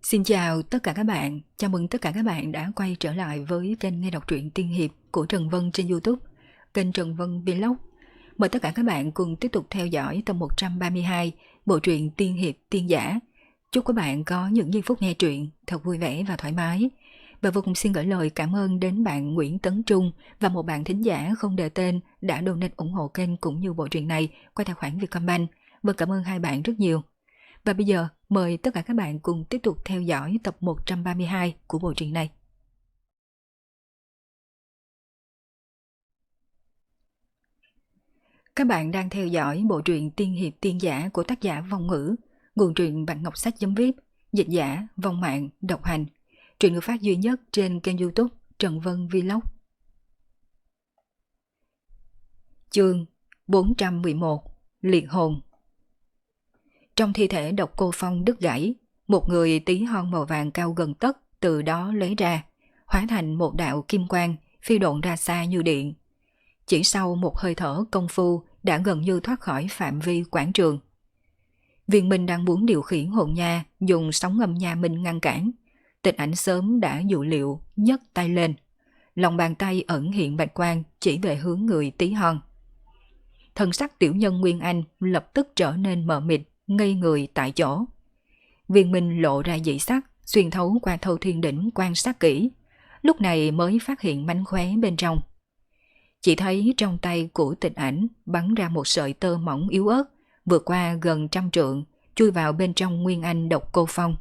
Xin chào tất cả các bạn, chào mừng tất cả các bạn đã quay trở lại với kênh nghe đọc truyện tiên hiệp của Trần Vân trên YouTube, kênh Trần Vân Vlog. Mời tất cả các bạn cùng tiếp tục theo dõi tập 132 bộ truyện tiên hiệp tiên giả. Chúc các bạn có những giây phút nghe truyện thật vui vẻ và thoải mái. Và vô cùng xin gửi lời cảm ơn đến bạn Nguyễn Tấn Trung và một bạn thính giả không đề tên đã donate ủng hộ kênh cũng như bộ truyện này qua tài khoản Vietcombank. Vâng, cảm ơn hai bạn rất nhiều. Và bây giờ, mời tất cả các bạn cùng tiếp tục theo dõi tập 132 của bộ truyện này. Các bạn đang theo dõi bộ truyện tiên hiệp tiên giả của tác giả Vong Ngữ, nguồn truyện Bạn Ngọc Sách.vip, dịch giả Vong Mạng, độc hành. Truyện được phát duy nhất trên kênh YouTube Trần Vân Vlog. Chương 411: Liệt hồn. Trong thi thể độc cô Phong đứt gãy, một người tí hon màu vàng cao gần tấc từ đó lấy ra, hóa thành một đạo kim quang phi độn ra xa như điện. Chỉ sau một hơi thở công phu đã gần như thoát khỏi phạm vi quảng trường. Viên Minh đang muốn điều khiển hồn nha dùng sóng âm nha minh ngăn cản. Tịch Ảnh sớm đã dự liệu, nhấc tay lên. Lòng bàn tay ẩn hiện bạch quang chỉ về hướng người tí hon. Thân sắc tiểu nhân Nguyên Anh lập tức trở nên mờ mịt, ngây người tại chỗ. Viên Minh lộ ra dị sắc, xuyên thấu qua thâu thiên đỉnh quan sát kỹ, lúc này mới phát hiện mánh khóe bên trong. Chỉ thấy trong tay của Tịch Ảnh bắn ra một sợi tơ mỏng yếu ớt, vượt qua gần 100 trượng, chui vào bên trong Nguyên Anh độc cô Phong.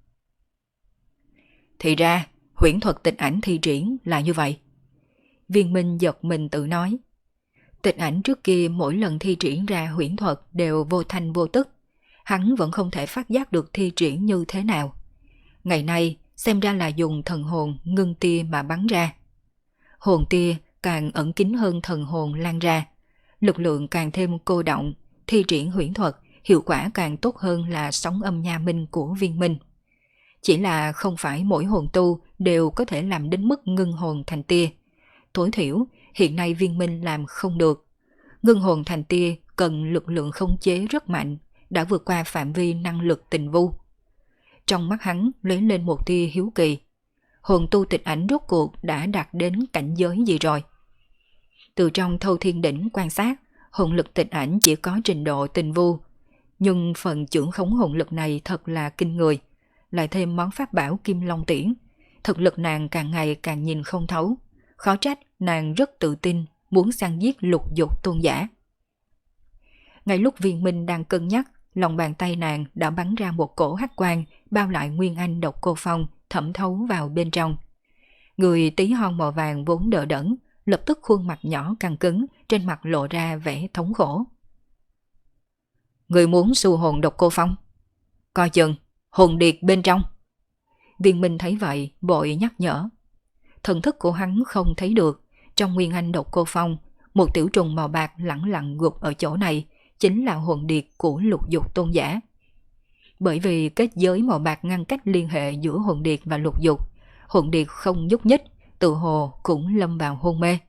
Thì ra, huyễn thuật Tịch Ảnh thi triển là như vậy. Viên Minh giật mình tự nói. Tịch Ảnh trước kia mỗi lần thi triển ra huyễn thuật đều vô thanh vô tức. Hắn vẫn không thể phát giác được thi triển như thế nào. Ngày nay xem ra là dùng thần hồn ngưng tia mà bắn ra. Hồn tia càng ẩn kín hơn thần hồn lan ra. Lực lượng càng thêm cô động, thi triển huyễn thuật hiệu quả càng tốt hơn là sóng âm nha minh của Viên Minh. Chỉ là không phải mỗi hồn tu đều có thể làm đến mức ngưng hồn thành tia. Tối thiểu hiện nay Viên Minh làm không được. Ngưng hồn thành tia cần lực lượng khống chế rất mạnh, đã vượt qua phạm vi năng lực tình vu. Trong mắt hắn lấy lên một tia hiếu kỳ. Hồn tu Tịch Ảnh rốt cuộc đã đạt đến cảnh giới gì rồi? Từ trong thâu thiên đỉnh quan sát, hồn lực Tịch Ảnh chỉ có trình độ tình vu. Nhưng phần trưởng khống hồn lực này thật là kinh người. Lại thêm món pháp bảo Kim Long Tiễn. Thực lực nàng càng ngày càng nhìn không thấu. Khó trách nàng rất tự tin muốn săn giết Lục Dục tôn giả. Ngay lúc Viên Minh đang cân nhắc, lòng bàn tay nàng đã bắn ra một cổ hắc quang bao lại Nguyên Anh độc cô Phong, thẩm thấu vào bên trong. Người tí hon màu vàng vốn đờ đẫn, lập tức khuôn mặt nhỏ căng cứng, trên mặt lộ ra vẻ thống khổ. Người muốn xu hồn độc cô Phong? Coi chừng, hồn điệt bên trong. Viên Minh thấy vậy, vội nhắc nhở. Thần thức của hắn không thấy được, trong Nguyên Anh độc cô Phong, một tiểu trùng màu bạc lẳng lặng gục ở chỗ này, chính là hồn điệt của Lục Dục tôn giả. Bởi vì kết giới màu bạc ngăn cách liên hệ giữa hồn điệt và Lục Dục, hồn điệt không nhúc nhích, tự hồ cũng lâm vào hôn mê.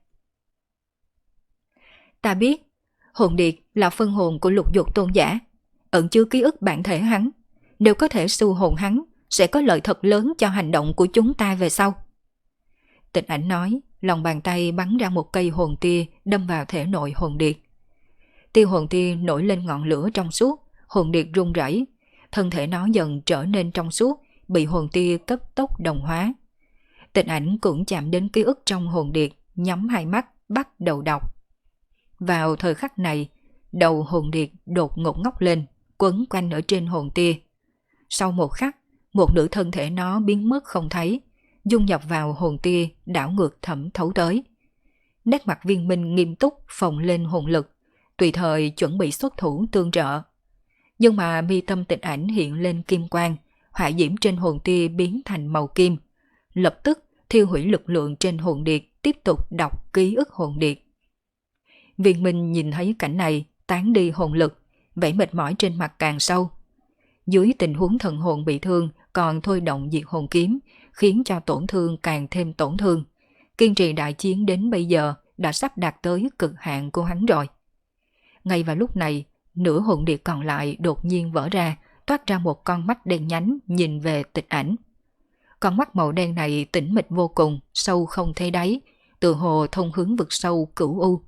Ta biết, hồn điệt là phân hồn của Lục Dục tôn giả, ẩn chứa ký ức bản thể hắn. Nếu có thể xu hồn hắn, sẽ có lợi thật lớn cho hành động của chúng ta về sau. Tịch Ảnh nói, lòng bàn tay bắn ra một cây hồn tia đâm vào thể nội hồn điệt. Tia hồn tia nổi lên ngọn lửa trong suốt, hồn điệt rung rẩy, thân thể nó dần trở nên trong suốt, bị hồn tia cấp tốc đồng hóa. Tịch Ảnh cũng chạm đến ký ức trong hồn điệt, nhắm hai mắt, bắt đầu đọc. Vào thời khắc này, đầu hồn điệt đột ngột ngóc lên, quấn quanh ở trên hồn tia. Sau một khắc, một nửa thân thể nó biến mất không thấy, dung nhập vào hồn tia đảo ngược thẩm thấu tới. Nét mặt Viên Minh nghiêm túc phồng lên hồn lực, tùy thời chuẩn bị xuất thủ tương trợ. Nhưng mà mi tâm Tịch Ảnh hiện lên kim quang, hỏa diễm trên hồn tia biến thành màu kim. Lập tức thiêu hủy lực lượng trên hồn điệt, tiếp tục đọc ký ức hồn điệt. Viên Minh nhìn thấy cảnh này, tán đi hồn lực, vẻ mệt mỏi trên mặt càng sâu. Dưới tình huống thần hồn bị thương, còn thôi động diệt hồn kiếm, khiến cho tổn thương càng thêm tổn thương. Kiên trì đại chiến đến bây giờ đã sắp đạt tới cực hạn của hắn rồi. Ngay vào lúc này, nửa hồn điệt còn lại đột nhiên vỡ ra, toát ra một con mắt đen nhánh nhìn về Tịch Ảnh. Con mắt màu đen này tĩnh mịch vô cùng, sâu không thấy đáy, tựa hồ thông hướng vực sâu cửu u.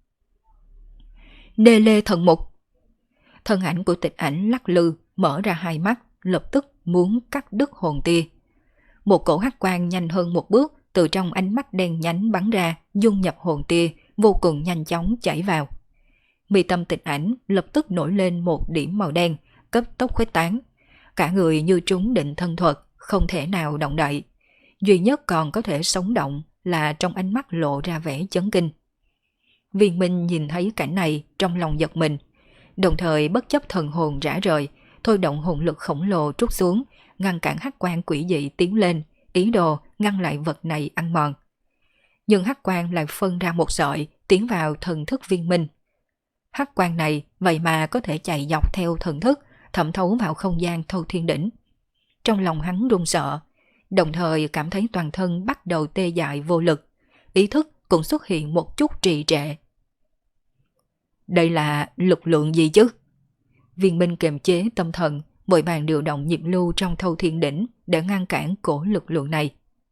Đê lê thần mục. Thân ảnh của Tịch Ảnh lắc lư, mở ra hai mắt, lập tức muốn cắt đứt hồn tia. Một cổ hắc quang nhanh hơn một bước, từ trong ánh mắt đen nhánh bắn ra, dung nhập hồn tia, vô cùng nhanh chóng chảy vào. Mi tâm Tịch Ảnh lập tức nổi lên một điểm màu đen, cấp tốc khuếch tán. Cả người như trúng định thân thuật, không thể nào động đậy. Duy nhất còn có thể sống động là trong ánh mắt lộ ra vẻ chấn kinh. Viên Minh nhìn thấy cảnh này trong lòng giật mình, đồng thời bất chấp thần hồn rã rời, thôi động hồn lực khổng lồ trút xuống, ngăn cản hắc quang quỷ dị tiến lên, ý đồ ngăn lại vật này ăn mòn. Nhưng hắc quang lại phân ra một sợi, tiến vào thần thức Viên Minh. Hắc quang này vậy mà có thể chạy dọc theo thần thức, thẩm thấu vào không gian thâu thiên đỉnh. Trong lòng hắn run sợ, đồng thời cảm thấy toàn thân bắt đầu tê dại vô lực, ý thức cũng xuất hiện một chút trì trệ. Đây là lực lượng gì chứ? Viên Minh kiềm chế tâm thần, vội vàng điều động nhịp lưu trong thâu thiên đỉnh để ngăn cản cổ lực lượng này.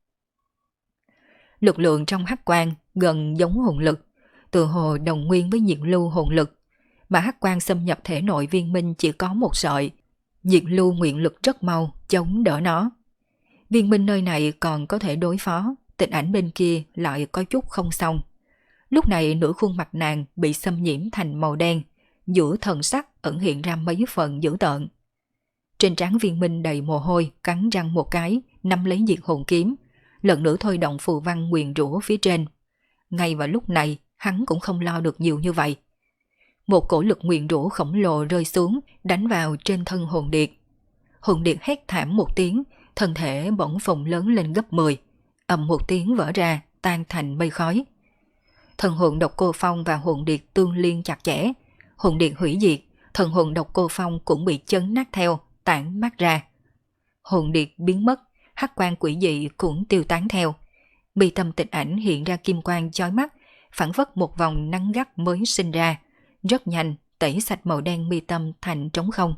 Lực lượng trong hắc quang gần giống hồn lực, tự hồ đồng nguyên với nhiệt lưu hồn lực, mà hắc quang xâm nhập thể nội Viên Minh chỉ có một sợi, nhiệt lưu nguyện lực rất mau chống đỡ nó. Viên Minh nơi này còn có thể đối phó, Tịch Ảnh bên kia lại có chút không xong. Lúc này nửa khuôn mặt nàng bị xâm nhiễm thành màu đen, giữa thần sắc ẩn hiện ra mấy phần dữ tợn. Trên trán Viên Minh đầy mồ hôi, cắn răng một cái, nắm lấy diệt hồn kiếm, lần nữa thôi động phù văn nguyền rủa phía trên. Ngay vào lúc này, hắn cũng không lo được nhiều như vậy. Một cổ lực nguyền rủa khổng lồ rơi xuống, đánh vào trên thân hồn điệt. Hồn điệt hét thảm một tiếng, thân thể bỗng phồng lớn lên gấp 10, ầm một tiếng vỡ ra, tan thành mây khói. Thần hồn Độc Cô Phong và hồn điệt tương liên chặt chẽ, hồn điệt hủy diệt, thần hồn Độc Cô Phong cũng bị chấn nát theo, tản mát ra. Hồn điệt biến mất, hắc quang quỷ dị cũng tiêu tán theo. Mi tâm Tịch Ảnh hiện ra kim quang chói mắt, phản phất một vòng nắng gắt mới sinh ra, rất nhanh tẩy sạch màu đen mi tâm thành trống không.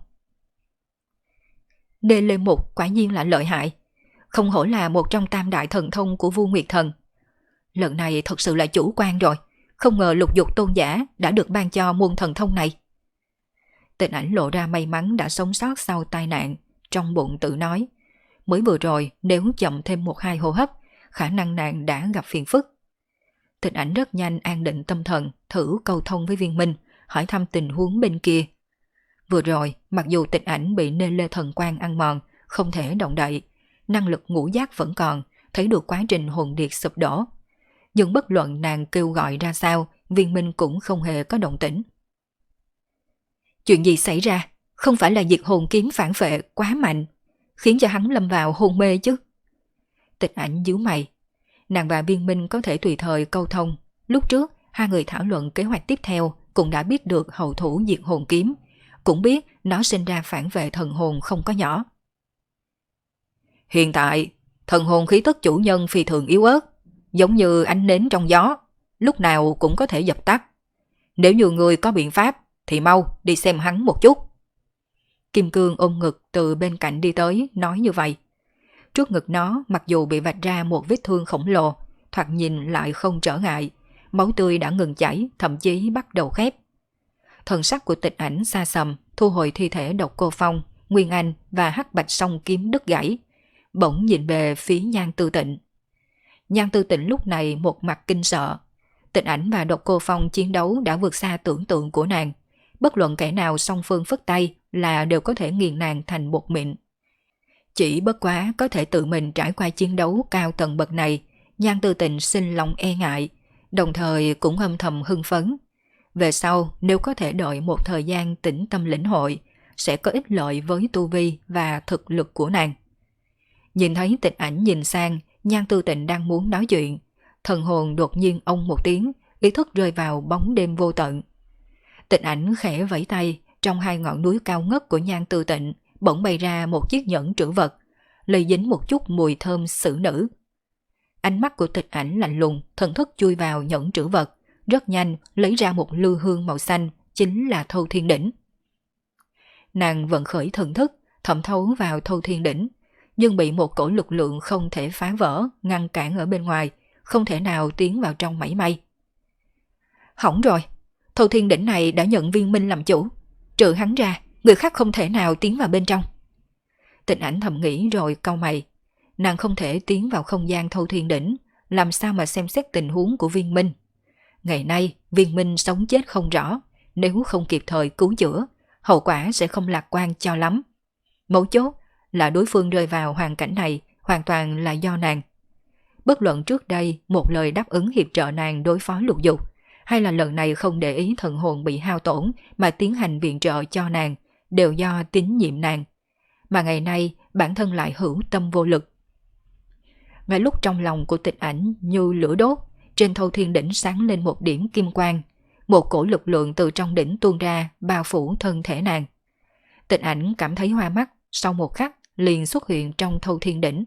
Đê Lê Mục quả nhiên là lợi hại, không hổ là một trong tam đại thần thông của Vu Nguyệt Thần. Lần này thật sự là chủ quan rồi, không ngờ Lục Dục tôn giả đã được ban cho môn thần thông này. Tịch Ảnh lộ ra may mắn đã sống sót sau tai nạn, trong bụng tự nói, mới vừa rồi nếu chậm thêm 1-2 hô hấp, khả năng nàng đã gặp phiền phức. Tịch Ảnh rất nhanh an định tâm thần, thử câu thông với Viên Minh, hỏi thăm tình huống bên kia. Vừa rồi, mặc dù Tịch Ảnh bị nê lê thần quang ăn mòn, không thể động đậy, năng lực ngũ giác vẫn còn, thấy được quá trình hồn điệt sụp đổ. Nhưng bất luận nàng kêu gọi ra sao, Viên Minh cũng không hề có động tĩnh. Chuyện gì xảy ra? Không phải là diệt hồn kiếm phản phệ quá mạnh, khiến cho hắn lâm vào hôn mê chứ? Tịch Ảnh nhíu mày. Nàng và Viên Minh có thể tùy thời câu thông. Lúc trước, hai người thảo luận kế hoạch tiếp theo cũng đã biết được hậu thủ diệt hồn kiếm, cũng biết nó sinh ra phản vệ thần hồn không có nhỏ. Hiện tại, thần hồn khí tức chủ nhân phi thường yếu ớt, giống như ánh nến trong gió, lúc nào cũng có thể dập tắt. Nếu như người có biện pháp, thì mau đi xem hắn một chút. Kim Cương ôm ngực từ bên cạnh đi tới, nói như vậy. Trước ngực nó mặc dù bị vạch ra một vết thương khổng lồ, thoạt nhìn lại không trở ngại, máu tươi đã ngừng chảy, thậm chí bắt đầu khép. Thần sắc của Tịch Ảnh xa sầm, thu hồi thi thể Độc Cô Phong, Nguyên Anh và Hắc Bạch song kiếm đứt gãy, bỗng nhìn về phía Nhan Tư Tịnh. Nhan Tư Tịnh lúc này một mặt kinh sợ. Tịch Ảnh và Độc Cô Phong chiến đấu đã vượt xa tưởng tượng của nàng, bất luận kẻ nào song phương phất tay là đều có thể nghiền nàng thành bột mịn. Chỉ bất quá có thể tự mình trải qua chiến đấu cao tầng bậc này, Nhan Tư Tịnh sinh lòng e ngại, đồng thời cũng âm thầm hưng phấn. Về sau nếu có thể đợi một thời gian tĩnh tâm lĩnh hội, sẽ có ích lợi với tu vi và thực lực của nàng. Nhìn thấy Tịch Ảnh nhìn sang, Nhan Tư Tịnh đang muốn nói chuyện, thần hồn đột nhiên ông một tiếng, ý thức rơi vào bóng đêm vô tận. Tịch Ảnh khẽ vẫy tay, trong hai ngọn núi cao ngất của Nhan Tư Tịnh bỗng bay ra một chiếc nhẫn trữ vật, lây dính một chút mùi thơm xử nữ. Ánh mắt của Tịch Ảnh lạnh lùng, thần thức chui vào nhẫn trữ vật, rất nhanh lấy ra một lư hương màu xanh, chính là Thâu Thiên Đỉnh. Nàng vận khởi thần thức, thẩm thấu vào Thâu Thiên Đỉnh, nhưng bị một cổ lực lượng không thể phá vỡ, ngăn cản ở bên ngoài, không thể nào tiến vào trong mảy may. Hỏng rồi, Thâu Thiên Đỉnh này đã nhận Viên Minh làm chủ, trừ hắn ra, người khác không thể nào tiến vào bên trong. Tịnh Ảnh thầm nghĩ rồi cau mày, nàng không thể tiến vào không gian Thâu Thiên Đỉnh, làm sao mà xem xét tình huống của Viên Minh. Ngày nay, Viên Minh sống chết không rõ, nếu không kịp thời cứu chữa, hậu quả sẽ không lạc quan cho lắm. Mấu chốt là đối phương rơi vào hoàn cảnh này hoàn toàn là do nàng. Bất luận trước đây một lời đáp ứng hiệp trợ nàng đối phó Lục Dục, hay là lần này không để ý thần hồn bị hao tổn mà tiến hành viện trợ cho nàng, đều do tín nhiệm nàng. Mà ngày nay bản thân lại hữu tâm vô lực. Ngay lúc trong lòng của Tịch Ảnh như lửa đốt, trên Thâu Thiên Đỉnh sáng lên một điểm kim quang, một cổ lực lượng từ trong đỉnh tuôn ra bao phủ thân thể nàng. Tịch Ảnh cảm thấy hoa mắt, sau một khắc liền xuất hiện trong Thâu Thiên Đỉnh.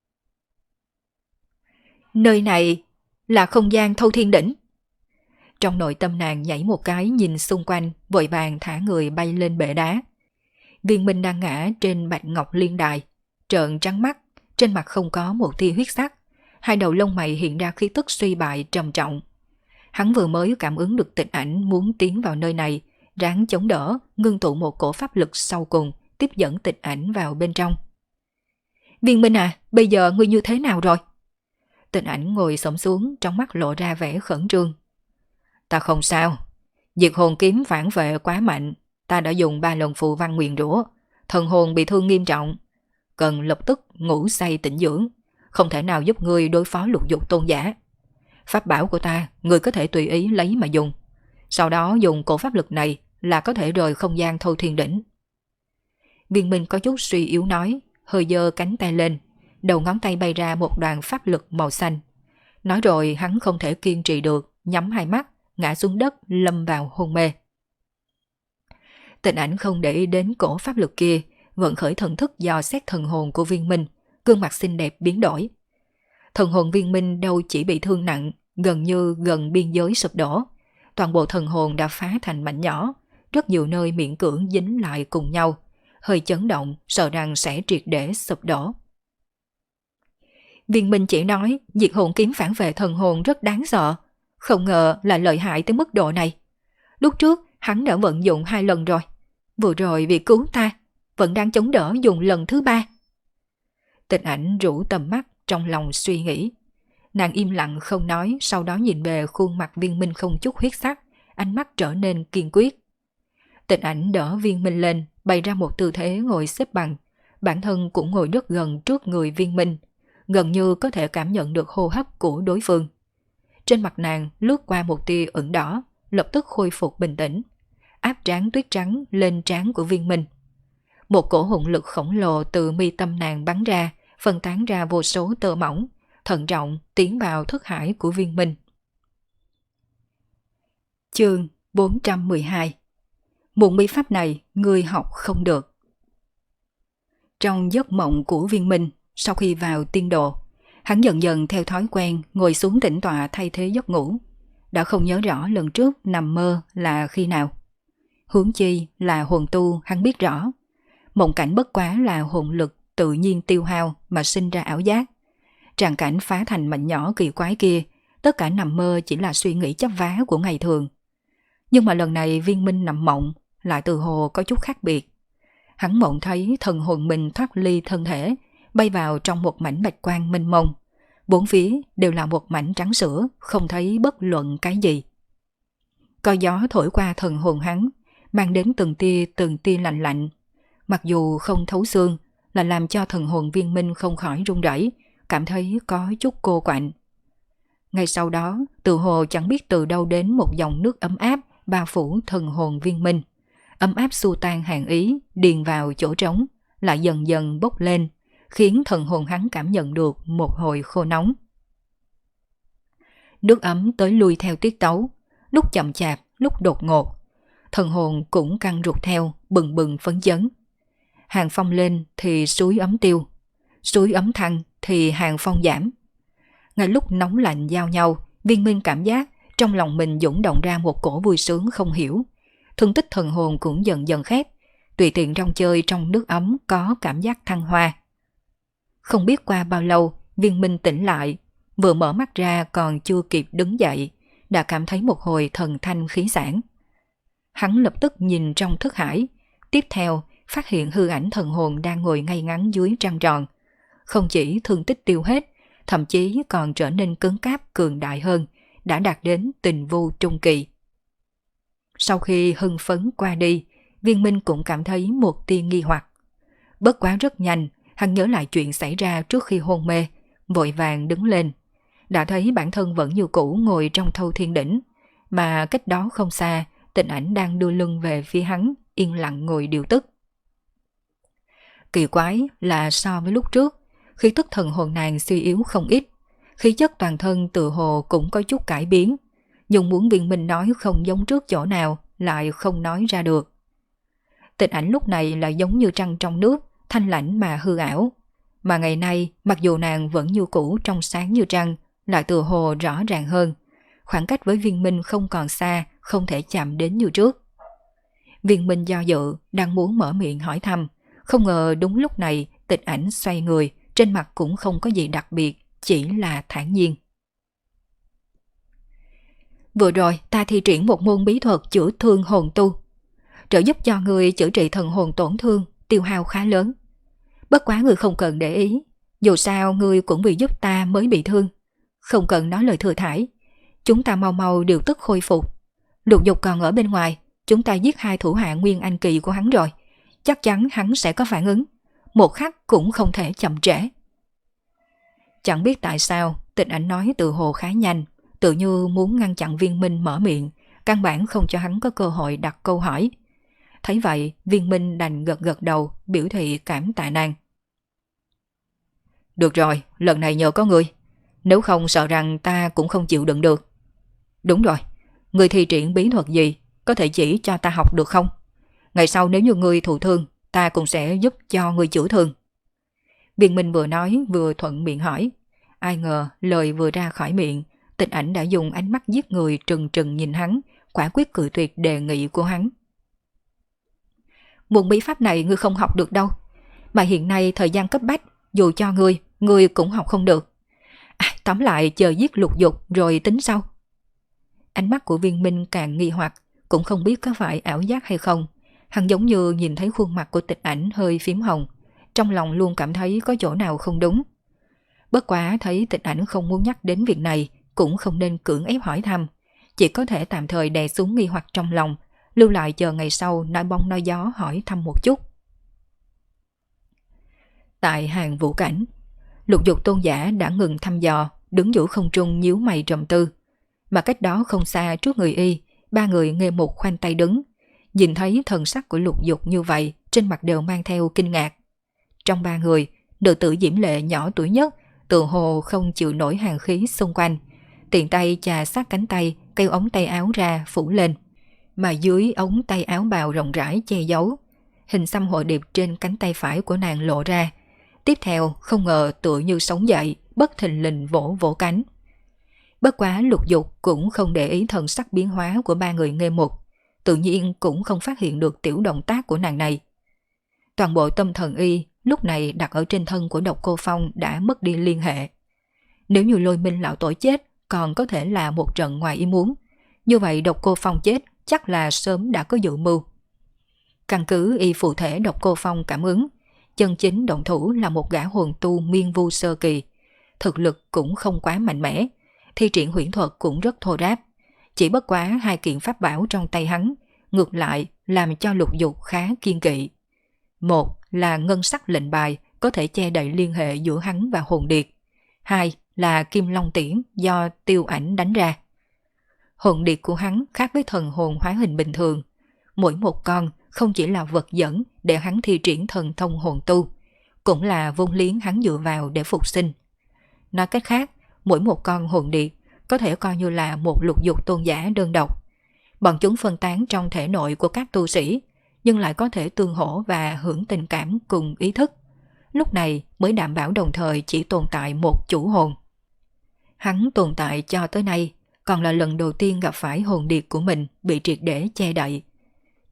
Nơi này là không gian Thâu Thiên Đỉnh. Trong nội tâm nàng nhảy một cái nhìn xung quanh, vội vàng thả người bay lên bệ đá. Viên Minh đang ngã trên bạch ngọc liên đài, trợn trắng mắt, trên mặt không có một tia huyết sắc, hai đầu lông mày hiện ra khí tức suy bại trầm trọng. Hắn vừa mới cảm ứng được Tịch Ảnh muốn tiến vào nơi này, ráng chống đỡ, ngưng tụ một cổ pháp lực sau cùng, tiếp dẫn Tịch Ảnh vào bên trong. Viên Minh à, bây giờ ngươi như thế nào rồi? Tịch Ảnh ngồi xổm xuống, trong mắt lộ ra vẻ khẩn trương. Ta không sao, diệt hồn kiếm phản vệ quá mạnh, ta đã dùng 3 lần phù văn nguyền rủa, thần hồn bị thương nghiêm trọng, cần lập tức ngủ say tĩnh dưỡng, không thể nào giúp ngươi đối phó Lục Dục tôn giả. Pháp bảo của ta, ngươi có thể tùy ý lấy mà dùng, sau đó dùng cổ pháp lực này là có thể rời không gian Thâu Thiên Đỉnh. Viên Minh có chút suy yếu nói, hơi giơ cánh tay lên, đầu ngón tay bay ra một đoàn pháp lực màu xanh. Nói rồi hắn không thể kiên trì được, nhắm hai mắt, ngã xuống đất lâm vào hôn mê. Tịnh Ảnh không để ý đến cổ pháp lực kia, vận khởi thần thức dò xét thần hồn của Viên Minh, gương mặt xinh đẹp biến đổi. Thần hồn Viên Minh đâu chỉ bị thương nặng, gần như gần biên giới sụp đổ. Toàn bộ thần hồn đã phá thành mảnh nhỏ, rất nhiều nơi miễn cưỡng dính lại cùng nhau, hơi chấn động, sợ rằng sẽ triệt để sụp đổ. Viên Minh chỉ nói diệt hồn kiếm phản vệ thần hồn rất đáng sợ, không ngờ là lợi hại tới mức độ này. Lúc trước hắn đã vận dụng 2 lần rồi, vừa rồi vì cứu ta, vẫn đang chống đỡ dùng lần thứ 3. Tịch Ảnh rũ tầm mắt, trong lòng suy nghĩ. Nàng im lặng không nói, sau đó nhìn về khuôn mặt Viên Minh không chút huyết sắc, ánh mắt trở nên kiên quyết. Tịch Ảnh đỡ Viên Minh lên, bày ra một tư thế ngồi xếp bằng, bản thân cũng ngồi rất gần trước người Viên Minh, gần như có thể cảm nhận được hô hấp của đối phương. Trên mặt nàng lướt qua một tia ửng đỏ, lập tức khôi phục bình tĩnh, áp trán tuyết trắng lên trán của Viên Minh. Một cổ hồn lực khổng lồ từ mi tâm nàng bắn ra, phân tán ra vô số tơ mỏng, thận trọng tiến vào thức hải của Viên Minh. Chương 412. Môn bí pháp này ngươi học không được. Trong giấc mộng của Viên Minh, sau khi vào tiên độ, hắn dần dần theo thói quen ngồi xuống tĩnh tọa thay thế giấc ngủ. Đã không nhớ rõ lần trước nằm mơ là khi nào. Huống chi là hồn tu hắn biết rõ. Mộng cảnh bất quá là hồn lực tự nhiên tiêu hao mà sinh ra ảo giác. Tràng cảnh phá thành mảnh nhỏ kỳ quái kia, tất cả nằm mơ chỉ là suy nghĩ chấp vá của ngày thường. Nhưng mà lần này Viên Minh nằm mộng lại từ hồ có chút khác biệt. Hắn mộng thấy thần hồn mình thoát ly thân thể, bay vào trong một mảnh bạch quang mênh mông. Bốn phía đều là một mảnh trắng sữa, không thấy bất luận cái gì. Có gió thổi qua thần hồn hắn, mang đến từng tia lạnh lạnh. Mặc dù không thấu xương, là làm cho thần hồn Viên Minh không khỏi run rẩy, cảm thấy có chút cô quạnh. Ngay sau đó, từ hồ chẳng biết từ đâu đến một dòng nước ấm áp bao phủ thần hồn Viên Minh. Ấm áp xua tan hàn ý, điền vào chỗ trống, lại dần dần bốc lên, khiến thần hồn hắn cảm nhận được một hồi khô nóng. Nước ấm tới lui theo tiết tấu, lúc chậm chạp, lúc đột ngột. Thần hồn cũng căng ruột theo, bừng bừng phấn chấn. Hàng phong lên thì suối ấm tiêu, suối ấm thăng thì hàng phong giảm. Ngay lúc nóng lạnh giao nhau, Viên Minh cảm giác trong lòng mình dũng động ra một cổ vui sướng không hiểu. Thương tích thần hồn cũng dần dần khép, tùy tiện rong chơi trong nước ấm có cảm giác thăng hoa. Không biết qua bao lâu, Viên Minh tỉnh lại, vừa mở mắt ra còn chưa kịp đứng dậy, đã cảm thấy một hồi thần thanh khí sảng. Hắn lập tức nhìn trong thức hải, tiếp theo phát hiện hư ảnh thần hồn đang ngồi ngay ngắn dưới trăng tròn. Không chỉ thương tích tiêu hết, thậm chí còn trở nên cứng cáp cường đại hơn, đã đạt đến tình vu trung kỳ. Sau khi hưng phấn qua đi, Viên Minh cũng cảm thấy một tia nghi hoặc. Bất quá rất nhanh, hắn nhớ lại chuyện xảy ra trước khi hôn mê, vội vàng đứng lên. Đã thấy bản thân vẫn như cũ ngồi trong Thâu Thiên Đỉnh, mà cách đó không xa, Tịnh Ảnh đang đưa lưng về phía hắn, yên lặng ngồi điều tức. Kỳ quái là so với lúc trước, khí tức thần hồn nàng suy yếu không ít, khí chất toàn thân tự hồ cũng có chút cải biến, nhưng muốn Viên Minh nói không giống trước chỗ nào lại không nói ra được. Tịnh Ảnh lúc này là giống như trăng trong nước, thanh lãnh mà hư ảo, mà ngày nay mặc dù nàng vẫn như cũ trong sáng như trăng, lại tự hồ rõ ràng hơn, khoảng cách với Viên Minh không còn xa, không thể chạm đến như trước. Viên Minh do dự, đang muốn mở miệng hỏi thăm, không ngờ đúng lúc này Tịnh Ảnh xoay người, trên mặt cũng không có gì đặc biệt, chỉ là thản nhiên. Vừa rồi ta thi triển một môn bí thuật chữa thương hồn tu, trợ giúp cho người chữa trị thần hồn tổn thương, tiêu hao khá lớn. Bất quá người không cần để ý, dù sao người cũng vì giúp ta mới bị thương, không cần nói lời thừa thãi. Chúng ta mau mau điều tức khôi phục. Lục Dục còn ở bên ngoài, chúng ta giết 2 thủ hạ Nguyên Anh kỳ của hắn rồi, chắc chắn hắn sẽ có phản ứng, một khắc cũng không thể chậm trễ. Chẳng biết tại sao, Tịnh Ảnh nói tự hồ khá nhanh, tự như muốn ngăn chặn Viên Minh mở miệng, căn bản không cho hắn có cơ hội đặt câu hỏi. Thấy vậy, Viên Minh đành gật gật đầu, biểu thị cảm tạ nàng. Được rồi, lần này nhờ có ngươi, nếu không sợ rằng ta cũng không chịu đựng được. Đúng rồi, ngươi thi triển bí thuật gì, có thể chỉ cho ta học được không? Ngày sau nếu như ngươi thụ thương, ta cũng sẽ giúp cho ngươi chữa thương. Viên Minh vừa nói vừa thuận miệng hỏi. Ai ngờ lời vừa ra khỏi miệng, Tịnh Ảnh đã dùng ánh mắt giết người trừng trừng nhìn hắn, quả quyết cự tuyệt đề nghị của hắn. Môn bí pháp này ngươi không học được đâu, mà hiện nay thời gian cấp bách, dù cho ngươi cũng học không được. Tóm lại chờ giết Lục Dục rồi tính sau. Ánh mắt của Viên Minh càng nghi hoặc, cũng không biết có phải ảo giác hay không. Hắn giống như nhìn thấy khuôn mặt của Tịnh Ảnh hơi phím hồng, trong lòng luôn cảm thấy có chỗ nào không đúng. Bất quá thấy Tịnh Ảnh không muốn nhắc đến việc này, cũng không nên cưỡng ép hỏi thăm, chỉ có thể tạm thời đè xuống nghi hoặc trong lòng, lưu lại chờ ngày sau nói bóng nói gió hỏi thăm một chút. Tại hàng vũ cảnh, Lục Dục tôn giả đã ngừng thăm dò, đứng giữa không trung nhíu mày trầm tư. Mà cách đó không xa trước người y, 3 người nghe một khoanh tay đứng. Nhìn thấy thần sắc của Lục Dục như vậy, trên mặt đều mang theo kinh ngạc. Trong 3 người, nữ tử diễm lệ nhỏ tuổi nhất, tự hồ không chịu nổi hàn khí xung quanh. Tiện tay chà sát cánh tay, kêu ống tay áo ra phủ lên. Mà dưới ống tay áo bào rộng rãi che giấu, hình xăm hội điệp trên cánh tay phải của nàng lộ ra. Tiếp theo không ngờ tựa như sống dậy, bất thình lình vỗ vỗ cánh. Bất quá Lục Dục cũng không để ý thần sắc biến hóa của 3 người nghe một, tự nhiên cũng không phát hiện được tiểu động tác của nàng này. Toàn bộ tâm thần y lúc này đặt ở trên thân của Độc Cô Phong đã mất đi liên hệ. Nếu như Lôi Minh lão tổ chết còn có thể là một trận ngoài ý muốn, như vậy Độc Cô Phong chết chắc là sớm đã có dự mưu. Căn cứ y phụ thể Độc Cô Phong cảm ứng, chân chính động thủ là một gã hồn tu miên vu sơ kỳ, thực lực cũng không quá mạnh mẽ, thi triển huyễn thuật cũng rất thô ráp. Chỉ bất quá 2 kiện pháp bảo trong tay hắn, ngược lại làm cho Lục Dục khá kiên kỵ. Một là ngân sắc lệnh bài có thể che đậy liên hệ giữa hắn và hồn điệp. 2 là Kim Long Tiễn do Tiêu Ảnh đánh ra. Hồn điệp của hắn khác với thần hồn hóa hình bình thường. Mỗi một con không chỉ là vật dẫn để hắn thi triển thần thông hồn tu, cũng là vốn liếng hắn dựa vào để phục sinh. Nói cách khác, mỗi một con hồn điệp có thể coi như là một Lục Dục tôn giả đơn độc. Bọn chúng phân tán trong thể nội của các tu sĩ, nhưng lại có thể tương hỗ và hưởng tình cảm cùng ý thức. Lúc này mới đảm bảo đồng thời chỉ tồn tại một chủ hồn. Hắn tồn tại cho tới nay, còn là lần đầu tiên gặp phải hồn điệp của mình bị triệt để che đậy. Trước,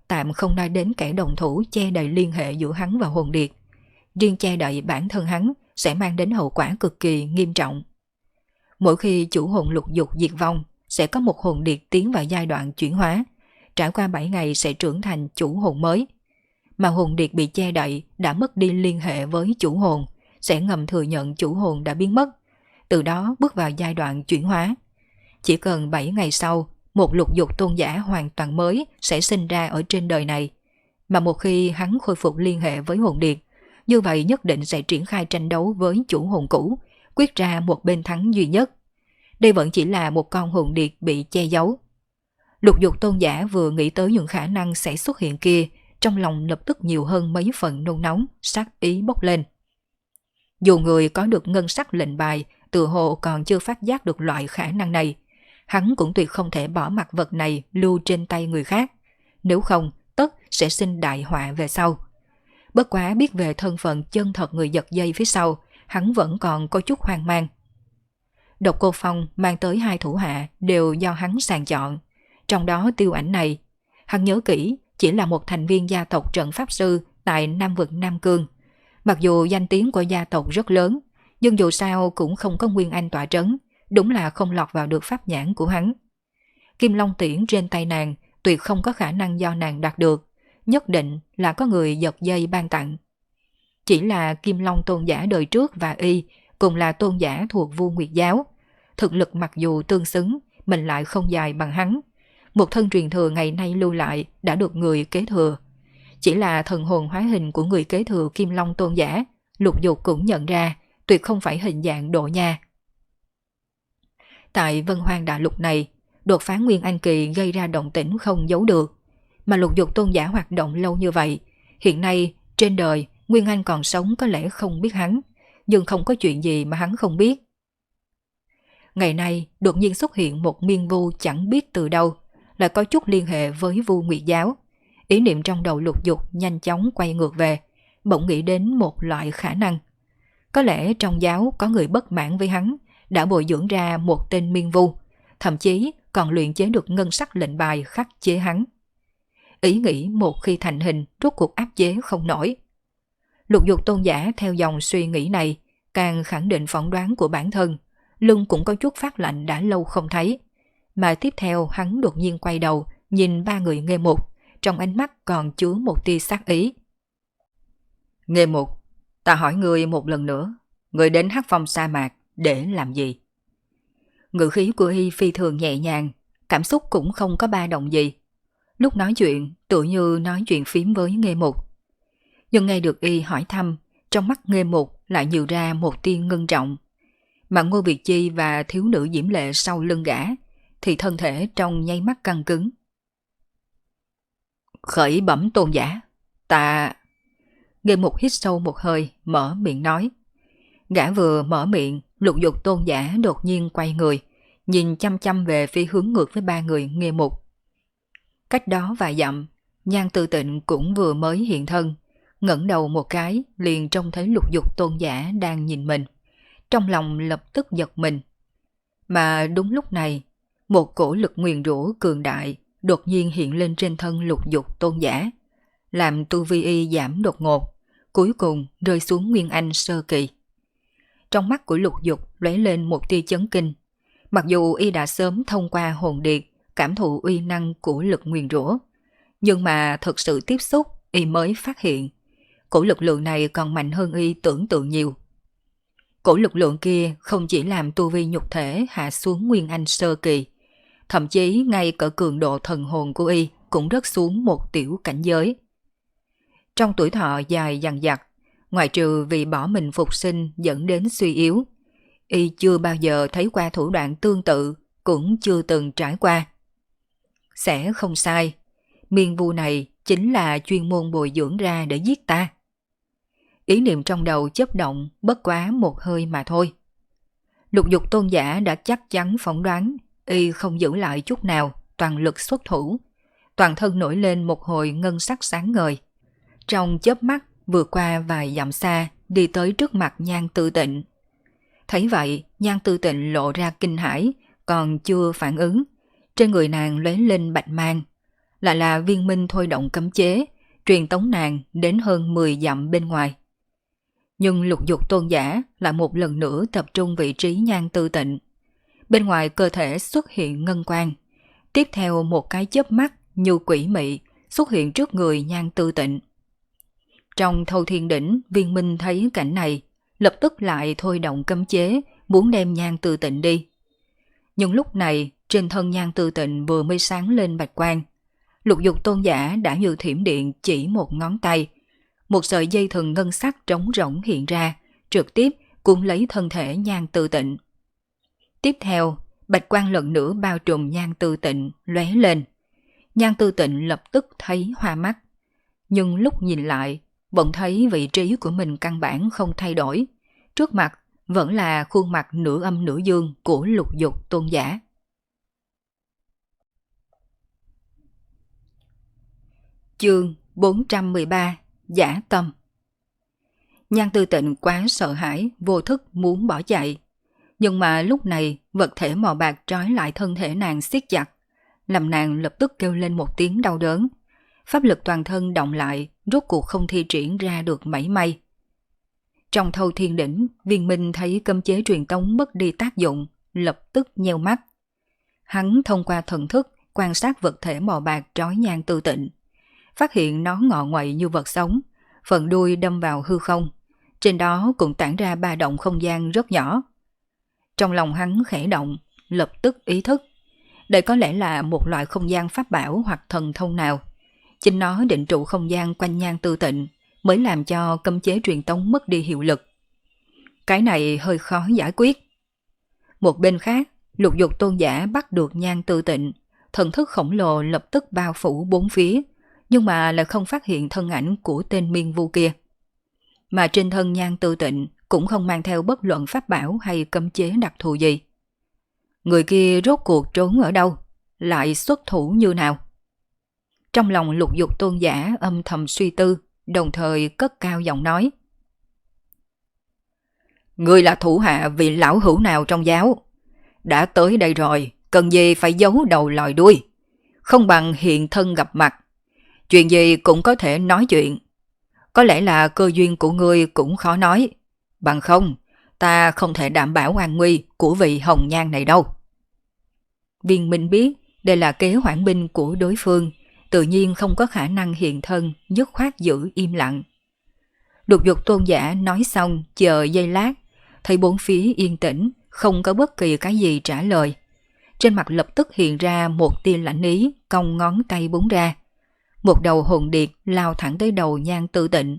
tạm không nói đến kẻ đồng thủ che đậy liên hệ giữa hắn và hồn điệt. Riêng che đậy bản thân hắn sẽ mang đến hậu quả cực kỳ nghiêm trọng. Mỗi khi chủ hồn lục dục diệt vong, sẽ có một hồn điệt tiến vào giai đoạn chuyển hóa, trải qua 7 ngày sẽ trưởng thành chủ hồn mới. Mà hồn điệt bị che đậy đã mất đi liên hệ với chủ hồn, sẽ ngầm thừa nhận chủ hồn đã biến mất, từ đó bước vào giai đoạn chuyển hóa. Chỉ cần 7 ngày sau, một lục dục tôn giả hoàn toàn mới sẽ sinh ra ở trên đời này. Mà một khi hắn khôi phục liên hệ với hồn điệt, như vậy nhất định sẽ triển khai tranh đấu với chủ hồn cũ, quyết ra một bên thắng duy nhất. Đây vẫn chỉ là một con hồn điệt bị che giấu. Lục dục tôn giả vừa nghĩ tới những khả năng sẽ xuất hiện kia, trong lòng lập tức nhiều hơn mấy phần nôn nóng, sát ý bốc lên. Dù người có được ngân sắc lệnh bài, tự hồ còn chưa phát giác được loại khả năng này, hắn cũng tuyệt không thể bỏ mặc vật này lưu trên tay người khác, nếu không tất sẽ sinh đại họa về sau. Bất quá biết về thân phận chân thật người giật dây phía sau, hắn vẫn còn có chút hoang mang. Độc Cô Phong mang tới 2 thủ hạ đều do hắn sàng chọn, trong đó Tiêu Ảnh này, hắn nhớ kỹ chỉ là một thành viên gia tộc trận pháp sư tại Nam vực Nam Cương. Mặc dù danh tiếng của gia tộc rất lớn, nhưng dù sao cũng không có Nguyên Anh tọa trấn, đúng là không lọt vào được pháp nhãn của hắn. Kim Long Tiễn trên tay nàng tuyệt không có khả năng do nàng đạt được, nhất định là có người giật dây ban tặng. Chỉ là Kim Long tôn giả đời trước và y cùng là tôn giả thuộc Vu Nguyệt giáo, thực lực mặc dù tương xứng, mình lại không dài bằng hắn. Một thân truyền thừa ngày nay lưu lại đã được người kế thừa. Chỉ là thần hồn hóa hình của người kế thừa Kim Long tôn giả, Lục Dục cũng nhận ra tuyệt không phải hình dạng Độ Nha. Tại Vân Hoang Đại Lục này, đột phá Nguyên Anh kỳ gây ra động tĩnh không giấu được. Mà Lục Dục tôn giả hoạt động lâu như vậy, hiện nay trên đời Nguyên Anh còn sống có lẽ không biết hắn, nhưng không có chuyện gì mà hắn không biết. Ngày nay đột nhiên xuất hiện một miên vu chẳng biết từ đâu, lại có chút liên hệ với Vu Nguyệt giáo. Ý niệm trong đầu Lục Dục nhanh chóng quay ngược về, bỗng nghĩ đến một loại khả năng. Có lẽ trong giáo có người bất mãn với hắn, đã bồi dưỡng ra một tên miên vu, thậm chí còn luyện chế được ngân sắc lệnh bài khắc chế hắn. Ý nghĩ một khi thành hình rốt cuộc áp chế không nổi. Lục Dục tôn giả theo dòng suy nghĩ này, càng khẳng định phỏng đoán của bản thân, lưng cũng có chút phát lạnh đã lâu không thấy. Mà tiếp theo hắn đột nhiên quay đầu, nhìn 3 người Nghê Mục, trong ánh mắt còn chứa một tia sát ý. Nghê Mục, ta hỏi ngươi một lần nữa, ngươi đến Hắc Phong sa mạc để làm gì? Ngữ khí của y phi thường nhẹ nhàng, cảm xúc cũng không có ba động gì. Lúc nói chuyện, tự như nói chuyện phím với Nghê Mục. Nhưng nghe được y hỏi thăm, trong mắt Nghê Mục lại nhiều ra một tia ngưng trọng. Mà Ngô Việt Chi và thiếu nữ diễm lệ sau lưng gã, thì thân thể trong nháy mắt căng cứng. Khởi bẩm tôn giả, ta... Nghê Mục hít sâu một hơi, mở miệng nói. Gã vừa mở miệng, Lục Dục tôn giả đột nhiên quay người, nhìn chăm chăm về phía hướng ngược với 3 người Nghê Mục. Cách đó vài dặm, Nhan Tư Tịnh cũng vừa mới hiện thân, ngẩng đầu một cái liền trông thấy Lục Dục tôn giả đang nhìn mình. Trong lòng lập tức giật mình. Mà đúng lúc này, một cổ lực nguyền rủa cường đại đột nhiên hiện lên trên thân Lục Dục tôn giả, làm tu vi y giảm đột ngột, cuối cùng rơi xuống Nguyên Anh sơ kỳ. Trong mắt của Lục Dục lóe lên một tia chấn kinh. Mặc dù y đã sớm thông qua hồn điệt cảm thụ uy năng của lực nguyền rủa, nhưng mà thực sự tiếp xúc y mới phát hiện cổ lực lượng này còn mạnh hơn y tưởng tượng nhiều. Cổ lực lượng kia không chỉ làm tu vi nhục thể hạ xuống Nguyên Anh sơ kỳ, thậm chí ngay cả cường độ thần hồn của y cũng rớt xuống một tiểu cảnh giới. Trong tuổi thọ dài dằng dặc, ngoại trừ vì bỏ mình phục sinh dẫn đến suy yếu, y chưa bao giờ thấy qua thủ đoạn tương tự, cũng chưa từng trải qua. Sẽ không sai, miên vu này chính là chuyên môn bồi dưỡng ra để giết ta. Ý niệm trong đầu chớp động bất quá một hơi mà thôi. Lục Dục tôn giả đã chắc chắn phỏng đoán y không giữ lại chút nào, toàn lực xuất thủ. Toàn thân nổi lên một hồi ngân sắc sáng ngời. Trong chớp mắt vượt qua vài dặm xa, đi tới trước mặt Nhan Tư Tịnh. Thấy vậy, Nhan Tư Tịnh lộ ra kinh hãi, còn chưa phản ứng. Trên người nàng lóe lên bạch mang. lại là Viên Minh thôi động cấm chế, truyền tống nàng đến hơn 10 dặm bên ngoài. Nhưng Lục Dục tôn giả lại một lần nữa tập trung vị trí Nhan Tư Tịnh. Bên ngoài cơ thể xuất hiện ngân quang. Tiếp theo một cái chớp mắt như quỷ mị xuất hiện trước người Nhan Tư Tịnh. Trong Thâu Thiên Đỉnh, Viên Minh thấy cảnh này, lập tức lại thôi động cấm chế, muốn đem Nhan Tư Tịnh đi. Nhưng lúc này, trên thân Nhan Tư Tịnh vừa mới sáng lên bạch quang. Lục Dục tôn giả đã như thiểm điện chỉ một ngón tay. Một sợi dây thừng ngân sắc trống rỗng hiện ra, trực tiếp cuốn lấy thân thể Nhan Tư Tịnh. Tiếp theo, bạch quang lần nữa bao trùm Nhan Tư Tịnh lóe lên. Nhan Tư Tịnh lập tức thấy hoa mắt. Nhưng lúc nhìn lại, vẫn thấy vị trí của mình căn bản không thay đổi. Trước mặt vẫn là khuôn mặt nửa âm nửa dương của Lục Dục tôn giả. Chương 413 Giả Tâm. Nhan Tư Tịnh quá sợ hãi, vô thức muốn bỏ chạy. Nhưng mà lúc này vật thể màu bạc trói lại thân thể nàng siết chặt, làm nàng lập tức kêu lên một tiếng đau đớn. Pháp lực toàn thân động lại, rốt cuộc không thi triển ra được mảy may. Trong Thâu Thiên Đỉnh, Viên Minh thấy cấm chế truyền tống mất đi tác dụng, lập tức nheo mắt. Hắn thông qua thần thức quan sát vật thể màu bạc trói Nhan Tư Tịnh, phát hiện nó ngọ nguậy như vật sống, phần đuôi đâm vào hư không, trên đó cũng tản ra ba động không gian rất nhỏ. Trong lòng hắn khẽ động, lập tức ý thức, đây có lẽ là một loại không gian pháp bảo hoặc thần thông nào. Chính nó định trụ không gian quanh Nhan Tư Tịnh mới làm cho cấm chế truyền tống mất đi hiệu lực. Cái này hơi khó giải quyết. Một bên khác, Lục Dục tôn giả bắt được Nhan Tư Tịnh, thần thức khổng lồ lập tức bao phủ bốn phía, nhưng mà lại không phát hiện thân ảnh của tên miên vu kia. Mà trên thân Nhan Tư Tịnh cũng không mang theo bất luận pháp bảo hay cấm chế đặc thù gì. Người kia rốt cuộc trốn ở đâu, lại xuất thủ như nào? Trong lòng Lục Dục tôn giả âm thầm suy tư, đồng thời cất cao giọng nói. Người là thủ hạ vị lão hữu nào trong giáo? Đã tới đây rồi, cần gì phải giấu đầu lòi đuôi? Không bằng hiện thân gặp mặt. Chuyện gì cũng có thể nói chuyện. Có lẽ là cơ duyên của ngươi cũng khó nói. Bằng không, ta không thể đảm bảo an nguy của vị hồng nhan này đâu. Viên Minh biết đây là kế hoãn binh của đối phương, tự nhiên không có khả năng hiện thân, dứt khoát giữ im lặng. Lục Dục tôn giả nói xong, chờ giây lát, thấy bốn phía yên tĩnh, không có bất kỳ cái gì trả lời. Trên mặt lập tức hiện ra một tia lạnh ý, cong ngón tay búng ra. Một đầu hồn điệp lao thẳng tới đầu Nhan Tư Tịnh.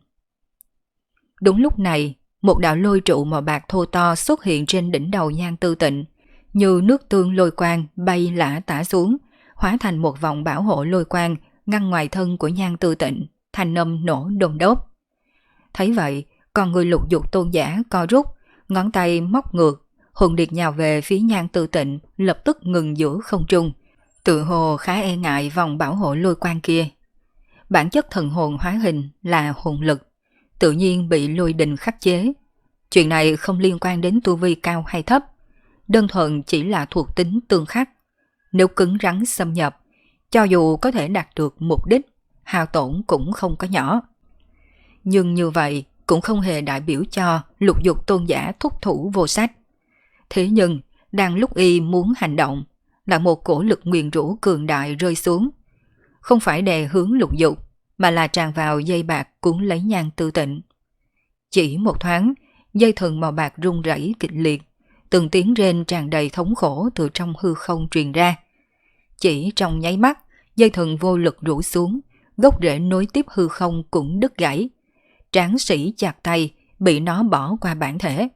Đúng lúc này, một đạo lôi trụ màu bạc thô to xuất hiện trên đỉnh đầu Nhan Tư Tịnh, như nước tương lôi quang bay lả tả xuống, hóa thành một vòng bảo hộ lôi quang ngăn ngoài thân của Nhan Tư Tịnh, thanh âm nổ đùng đốp. Thấy vậy, con người Lục Dục tôn giả co rút, ngón tay móc ngược, hồn điệp nhào về phía Nhan Tư Tịnh, lập tức ngừng giữa không trung, tự hồ khá e ngại vòng bảo hộ lôi quang kia. Bản chất thần hồn hóa hình là hồn lực, tự nhiên bị lôi đình khắc chế. Chuyện này không liên quan đến tu vi cao hay thấp, đơn thuần chỉ là thuộc tính tương khắc. Nếu cứng rắn xâm nhập, cho dù có thể đạt được mục đích, hao tổn cũng không có nhỏ. Nhưng như vậy cũng không hề đại biểu cho Lục Dục tôn giả thúc thủ vô sách. Thế nhưng, đang lúc y muốn hành động, là một cổ lực nguyền rũ cường đại rơi xuống. Không phải đè hướng Lục Dục, mà là tràn vào dây bạc cuốn lấy Nhan Tư Tịnh. Chỉ một thoáng, dây thừng màu bạc rung rẩy kịch liệt, từng tiếng rên tràn đầy thống khổ từ trong hư không truyền ra. Chỉ trong nháy mắt, dây thừng vô lực rũ xuống, gốc rễ nối tiếp hư không cũng đứt gãy. Tráng sĩ chặt tay, bị nó bỏ qua bản thể.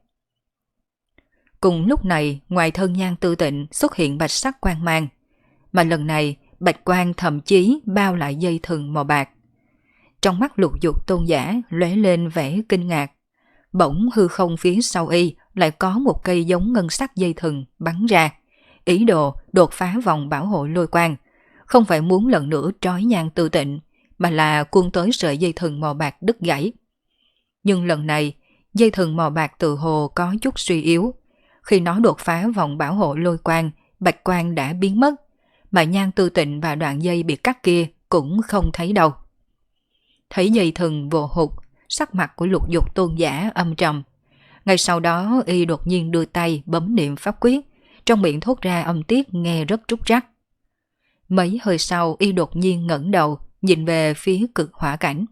Cùng lúc này, ngoài thân Nhan Tư Tịnh xuất hiện bạch sắc quang mang, mà lần này bạch quang thậm chí bao lại dây thừng màu bạc. Trong mắt Lục Dục tôn giả lóe lên vẻ kinh ngạc. Bỗng hư không phía sau y lại có một cây giống ngân sắc dây thừng bắn ra, ý đồ đột phá vòng bảo hộ lôi quang, không phải muốn lần nữa trói Nhan Tư Tịnh, mà là cuốn tới sợi dây thừng màu bạc đứt gãy. Nhưng lần này, dây thừng màu bạc tự hồ có chút suy yếu. Khi nó đột phá vòng bảo hộ lôi quang, bạch quang đã biến mất, mà Nhan Tư Tịnh và đoạn dây bị cắt kia cũng không thấy đâu. Thấy dây thừng vồ hụt, sắc mặt của Lục Dục tôn giả âm trầm. Ngay sau đó y đột nhiên đưa tay bấm niệm pháp quyết, trong miệng thốt ra âm tiết nghe rất trúc trắc. Mấy hơi sau y đột nhiên ngẩng đầu, nhìn về phía cực hỏa cảnh.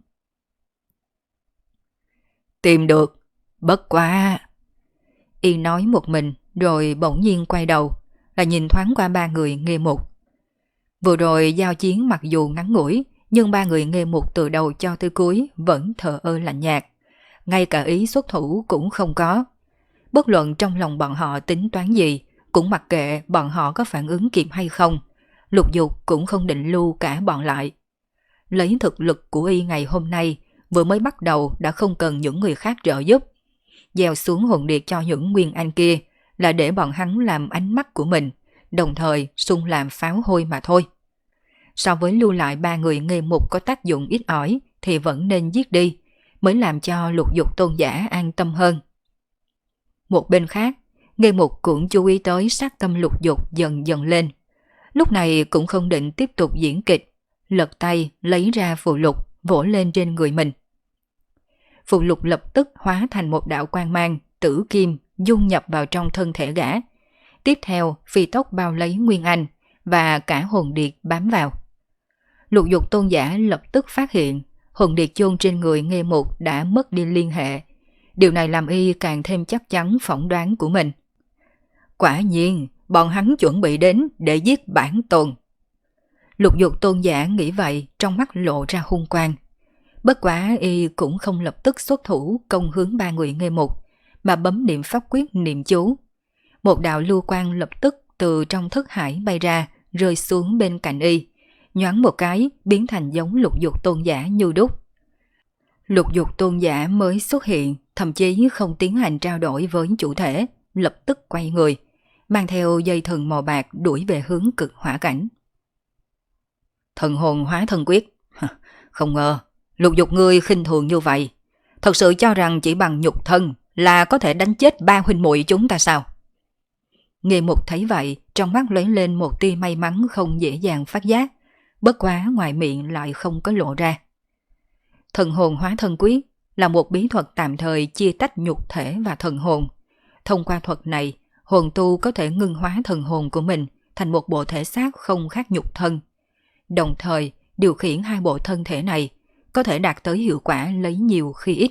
Tìm được, bất quá. Y nói một mình rồi bỗng nhiên quay đầu, là nhìn thoáng qua ba người Nghê Mục. Vừa rồi giao chiến mặc dù ngắn ngủi, nhưng ba người Nghê Mục từ đầu cho tới cuối vẫn thờ ơ lạnh nhạt. Ngay cả ý xuất thủ cũng không có. Bất luận trong lòng bọn họ tính toán gì, cũng mặc kệ bọn họ có phản ứng kịp hay không, Lục Dục cũng không định lưu cả bọn lại. Lấy thực lực của y ngày hôm nay, vừa mới bắt đầu đã không cần những người khác trợ giúp. Gieo xuống hồn điệt cho những nguyên anh kia là để bọn hắn làm ánh mắt của mình, đồng thời xung làm pháo hôi mà thôi. So với lưu lại ba người Nghê Mục có tác dụng ít ỏi thì vẫn nên giết đi, mới làm cho Lục Dục tôn giả an tâm hơn. Một bên khác, Nghê Mục cũng chú ý tới sát tâm Lục Dục dần dần lên. Lúc này cũng không định tiếp tục diễn kịch, lật tay lấy ra phù lục vỗ lên trên người mình. Phù lục lập tức hóa thành một đạo quang mang tử kim dung nhập vào trong thân thể gã. Tiếp theo phi tốc bao lấy Nguyên Anh và cả hồn điệt bám vào. Lục Dục tôn giả lập tức phát hiện hồn điệt chôn trên người Nghê Mục đã mất đi liên hệ. Điều này làm y càng thêm chắc chắn phỏng đoán của mình. Quả nhiên, bọn hắn chuẩn bị đến để giết bản tôn. Lục Dục tôn giả nghĩ vậy, trong mắt lộ ra hung quang. Bất quá y cũng không lập tức xuất thủ công hướng ba người Nghê Mục, mà bấm niệm pháp quyết niệm chú. Một đạo lưu quang lập tức từ trong thức hải bay ra, rơi xuống bên cạnh y, nhoáng một cái biến thành giống Lục Dục tôn giả như đúc. Lục Dục tôn giả mới xuất hiện, thậm chí không tiến hành trao đổi với chủ thể, lập tức quay người, mang theo dây thần màu bạc đuổi về hướng cực hỏa cảnh. Thần hồn hóa thần quyết. Không ngờ, Lục Dục ngươi khinh thường như vậy. Thật sự cho rằng chỉ bằng nhục thân là có thể đánh chết ba huynh muội chúng ta sao? Nghê Mục thấy vậy, trong mắt lóe lên một tia may mắn không dễ dàng phát giác, bất quá ngoài miệng lại không có lộ ra. Thần hồn hóa thần quyết là một bí thuật tạm thời chia tách nhục thể và thần hồn. Thông qua thuật này, hồn tu có thể ngưng hóa thần hồn của mình thành một bộ thể xác không khác nhục thân. Đồng thời, điều khiển hai bộ thân thể này có thể đạt tới hiệu quả lấy nhiều khi ít.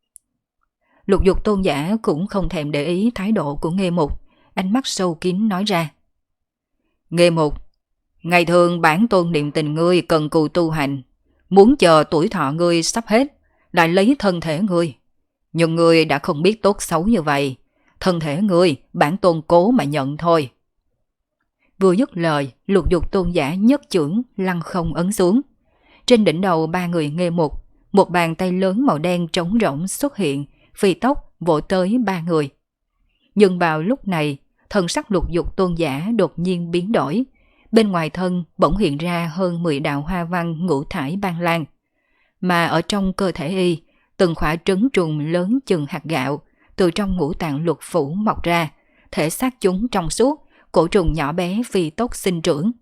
Lục Dục tôn giả cũng không thèm để ý thái độ của Nghê Mục, ánh mắt sâu kín nói ra. Nghê Mục, ngày thường bản tôn niệm tình ngươi cần cù tu hành, muốn chờ tuổi thọ ngươi sắp hết, lại lấy thân thể ngươi. Nhưng ngươi đã không biết tốt xấu như vậy, thân thể ngươi bản tôn cố mà nhận thôi. Vừa dứt lời, Lục Dục tôn giả nhất chưởng lăng không ấn xuống. Trên đỉnh đầu ba người Nghê Mục, một bàn tay lớn màu đen trống rỗng xuất hiện, phi tốc vỗ tới ba người. Nhưng vào lúc này, thần sắc Lục Dục tôn giả đột nhiên biến đổi. Bên ngoài thân bỗng hiện ra hơn 10 đạo hoa văn ngũ thải ban lan. Mà ở trong cơ thể y, từng khỏa trứng trùng lớn chừng hạt gạo, từ trong ngũ tạng lục phủ mọc ra, thể xác chúng trong suốt, cổ trùng nhỏ bé phi tốc sinh trưởng.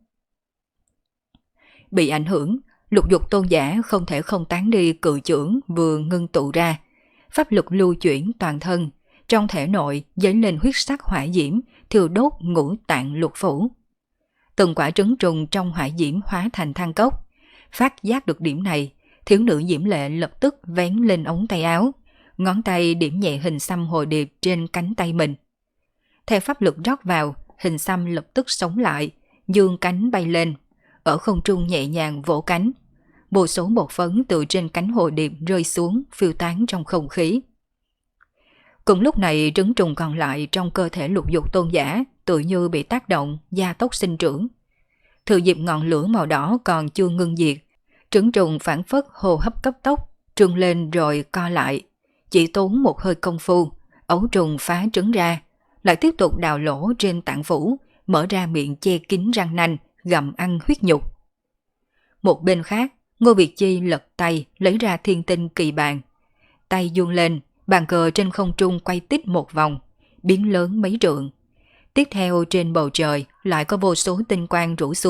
Bị ảnh hưởng, Lục Dục tôn giả không thể không tán đi cự chưởng vừa ngưng tụ ra. Pháp lực lưu chuyển toàn thân, trong thể nội dấy lên huyết sắc hỏa diễm, thiêu đốt ngũ tạng lục phủ. Từng quả trứng trùng trong hỏa diễm hóa thành than cốc. Phát giác được điểm này, thiếu nữ Diễm Lệ lập tức vén lên ống tay áo, ngón tay điểm nhẹ hình xăm hồ điệp trên cánh tay mình. Theo pháp lực rót vào, hình xăm lập tức sống lại, dương cánh bay lên, ở không trung nhẹ nhàng vỗ cánh. Vô số bột phấn từ trên cánh hồ điệp rơi xuống, phiêu tán trong không khí. Cùng lúc này, trứng trùng còn lại trong cơ thể Lục Dục tôn giả tự như bị tác động, gia tốc sinh trưởng. Thừa dịp ngọn lửa màu đỏ còn chưa ngưng diệt, trứng trùng phản phất hô hấp cấp tốc, trưng lên rồi co lại. Chỉ tốn một hơi công phu, ấu trùng phá trứng ra, lại tiếp tục đào lỗ trên tạng phủ, mở ra miệng che kín răng nanh, gặm ăn huyết nhục. Một bên khác, Ngô Việt Chi lật tay lấy ra thiên tinh kỳ bàn. Tay giương lên, bàn cờ trên không trung quay tít một vòng, biến lớn mấy trượng. Tiếp theo trên bầu trời lại có vô số tinh quang rủ xuống,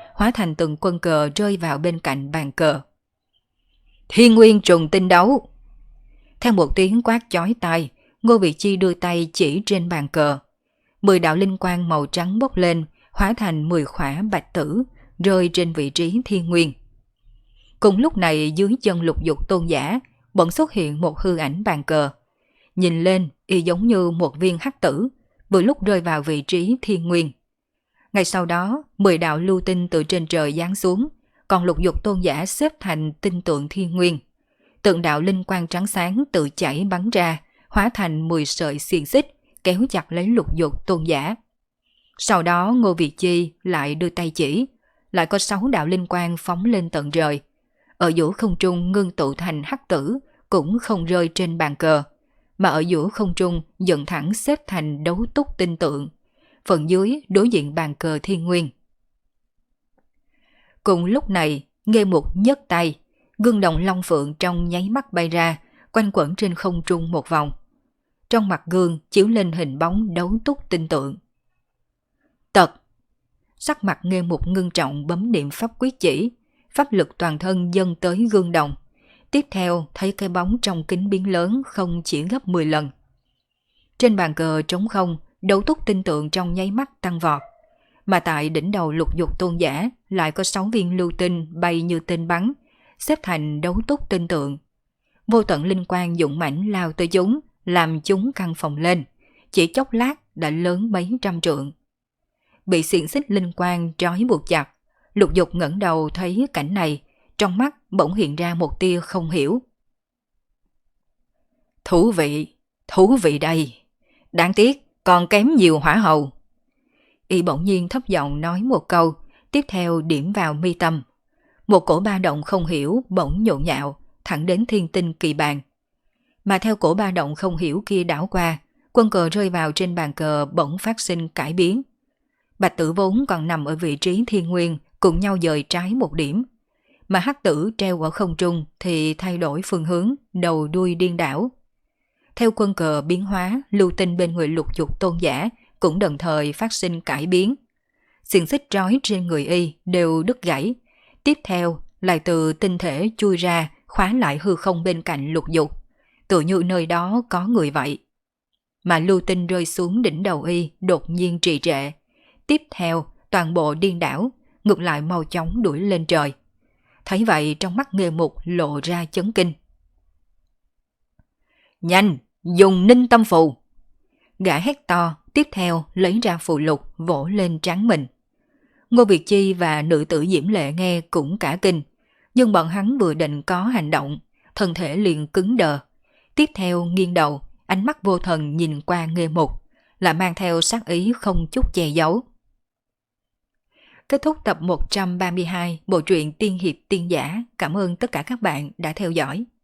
hóa thành từng quân cờ rơi vào bên cạnh bàn cờ. Thiên Nguyên trùng tinh đấu. Theo một tiếng quát chói tai, Ngô Việt Chi đưa tay chỉ trên bàn cờ. 10 đạo linh quang màu trắng bốc lên, hóa thành 10 khỏa bạch tử, rơi trên vị trí Thiên Nguyên. Cùng lúc này dưới chân Lục Dục Tôn giả, bỗng xuất hiện một hư ảnh bàn cờ. Nhìn lên, y giống như một viên hắc tử, vừa lúc rơi vào vị trí Thiên Nguyên. Ngay sau đó, 10 đạo lưu tinh từ trên trời giáng xuống, còn Lục Dục Tôn giả xếp thành tinh tượng Thiên Nguyên. Từng đạo linh quang trắng sáng tự chảy bắn ra, hóa thành 10 sợi xiềng xích, kéo chặt lấy Lục Dục Tôn giả. Sau đó Ngô Việt Chi lại đưa tay chỉ, lại có 6 đạo linh quang phóng lên tận trời. Ở giữa không trung ngưng tụ thành hắc tử, cũng không rơi trên bàn cờ, mà ở giữa không trung dựng thẳng xếp thành đấu túc tinh tượng. Phần dưới đối diện bàn cờ Thiên Nguyên. Cùng lúc này, Nghê Mục nhấc tay, gương đồng long phượng trong nháy mắt bay ra, quanh quẩn trên không trung một vòng. Trong mặt gương chiếu lên hình bóng đấu túc tinh tượng. Tật. Sắc mặt Nghê Mục ngưng trọng bấm niệm pháp quyết chỉ, pháp lực toàn thân dâng tới gương đồng. Tiếp theo thấy cái bóng trong kính biến lớn không chỉ gấp 10 lần. Trên bàn cờ trống không, đấu túc tinh tượng trong nháy mắt tăng vọt. Mà tại đỉnh đầu Lục Dục Tôn giả lại có 6 viên lưu tinh bay như tên bắn, xếp thành đấu túc tinh tượng. Vô tận linh quang dũng mãnh lao tới chúng, làm chúng căng phồng lên, chỉ chốc lát đã lớn mấy trăm trượng. Bị xiềng xích linh quang trói buộc chặt, Lục Dục ngẩng đầu thấy cảnh này, trong mắt bỗng hiện ra một tia không hiểu. Thú vị đây. Đáng tiếc, còn kém nhiều hỏa hầu. Y bỗng nhiên thấp giọng nói một câu, tiếp theo điểm vào mi tâm. Một cổ ba động không hiểu bỗng nhộn nhạo, thẳng đến thiên tinh kỳ bàn. Mà theo cổ ba động không hiểu kia đảo qua, quân cờ rơi vào trên bàn cờ bỗng phát sinh cải biến. Bạch tử vốn còn nằm ở vị trí Thiên Nguyên, cùng nhau dời trái một điểm. Mà hắc tử treo ở không trung thì thay đổi phương hướng, đầu đuôi điên đảo. Theo quân cờ biến hóa, lưu tinh bên người Lục Dục Tôn giả cũng đồng thời phát sinh cải biến. Xiềng xích trói trên người y đều đứt gãy. Tiếp theo lại từ tinh thể chui ra, khóa lại hư không bên cạnh Lục Dục, tự như nơi đó có người vậy. Mà lưu tinh rơi xuống đỉnh đầu y đột nhiên trì trệ. Tiếp theo toàn bộ điên đảo, ngược lại mau chóng đuổi lên trời. Thấy vậy trong mắt Nghê Mục lộ ra chấn kinh. Nhanh, dùng ninh tâm phù. Gã hét to, tiếp theo lấy ra phù lục vỗ lên trán mình. Ngô Việt Chi và nữ tử Diễm Lệ nghe cũng cả kinh, nhưng bọn hắn vừa định có hành động, thân thể liền cứng đờ. Tiếp theo nghiêng đầu, ánh mắt vô thần nhìn qua Nghê Mục, là mang theo sát ý không chút che giấu. Kết thúc tập 132 bộ truyện Tiên Hiệp Tiên Giả. Cảm ơn tất cả các bạn đã theo dõi.